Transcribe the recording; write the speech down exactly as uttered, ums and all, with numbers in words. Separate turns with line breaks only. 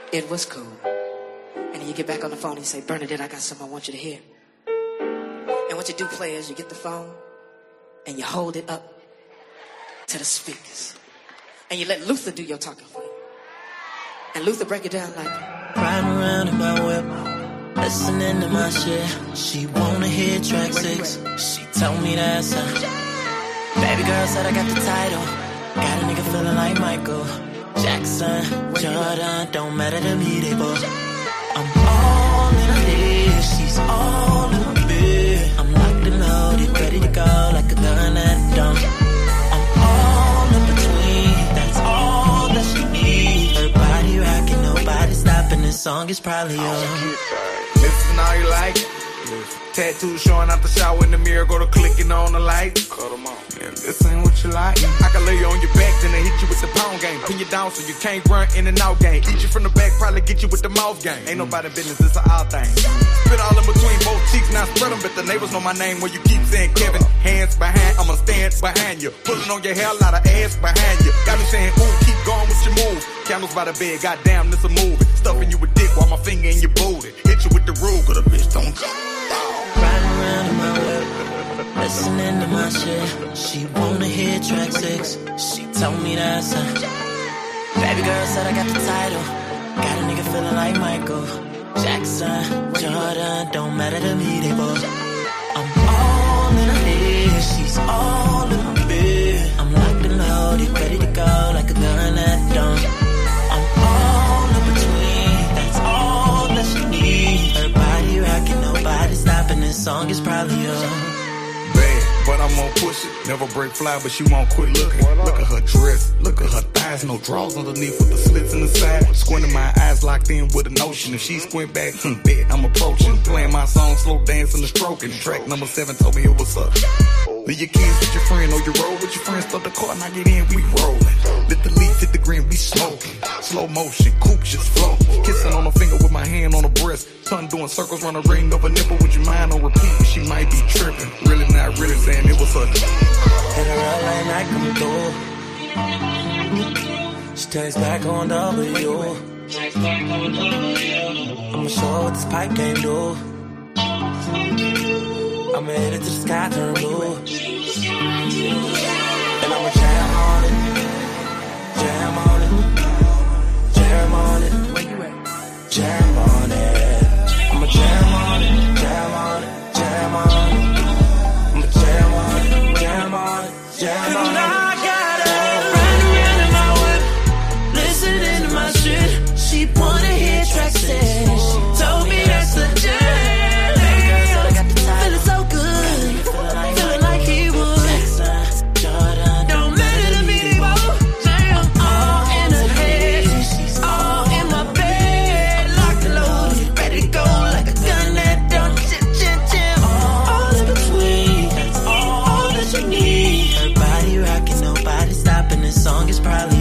It was cool. And then you get back on the phone and you say, Bernadette, I got something I want you to hear. And what you do, play is you get the phone and you hold it up to the speakers. And you let Luther do your talking for you. And Luther break it down like,
riding around in my whip, listening to my shit. She wanna hear track six. She told me that's her. Baby girl said I got the title. Got a nigga feeling like Michael Jackson, Jordan, don't matter to me, they both. I'm all in her head, she's all in my bed. I'm locked and loaded, ready to go like a gun at dawn. I'm all in between, that's all that she needs. Her body rocking, nobody stopping, this song is probably on.
Listen all you like. Tattoos showing out the shower in the mirror, go to clicking on the lights. Cut them on. Yeah, this ain't what you like. I can lay you on your back, then I hit you with the pound game. Pin you down so you can't run in and out game. Eat you from the back, probably get you with the mouth game. Ain't nobody business, it's an odd thing. Spit all in between both cheeks, now spread them, but the neighbors know my name when you keep saying Kevin. Hands behind, I'ma stand behind you. Pulling on your hair, lot of ass behind you. Got me saying, ooh, keep going with your move. Candles by the bed, goddamn, this a movie. Stuffing you with dick while my finger in your booty. Hit you with the rule, cause the bitch don't go.
Riding around in my whip, listening to my shit. She wanna hear track six. She told me that's her. Baby girl said I got the title. Got a nigga feeling like Michael Jackson, Jordan, don't matter to me, they both. I'm all in her head, she's all in my bed. I'm locked and loaded, ready to go like a gun at dawn. I'm all in between, that's all that she needs. Her body rocking, nobody stopping, this song is probably on.
Bad, but I'm gonna push it. Never break fly, but she won't quit looking. Look at her dress, look at her thighs, no drawers underneath with the slits in the side. Squinting my eyes locked in with a notion. If she squint back, hmm, bet I'm approaching. Playing my song, slow dancing and stroking. Track number seven told me it was up. Leave your kids with your friend or you roll with your friends. Start the car and I get in, we rollin'. Let the leaf hit the green, we smoking. Slow motion, coupe just flow. Kissing on her finger with my hand on her breast. Tongue doing circles round a ring of a nipple with your mind on repeat. She might be tripping, really not really saying it was her.
Hit her up like night coming through. She takes back on W. I'ma show her what this pipe can do. I'ma hit it till the sky turn blue. And I'ma jam on it, jam on it, jam on it, jam on it. I'ma jam on it, jam on it, jam on it. I'ma jam on it, jam on it, jam on it. And I got her riding around in my whip, listening to my shit. She wanna hear track six. She told me that's the jam. Feeling so good, feeling like he would. Don't matter to me, they both. I'm all in her head, she's all in my bed. Locked and loaded, ready to go like a gun that don't chip, chip, chip. All in between, that's all that you need. Her body rocking, nobody stopping. This song is probably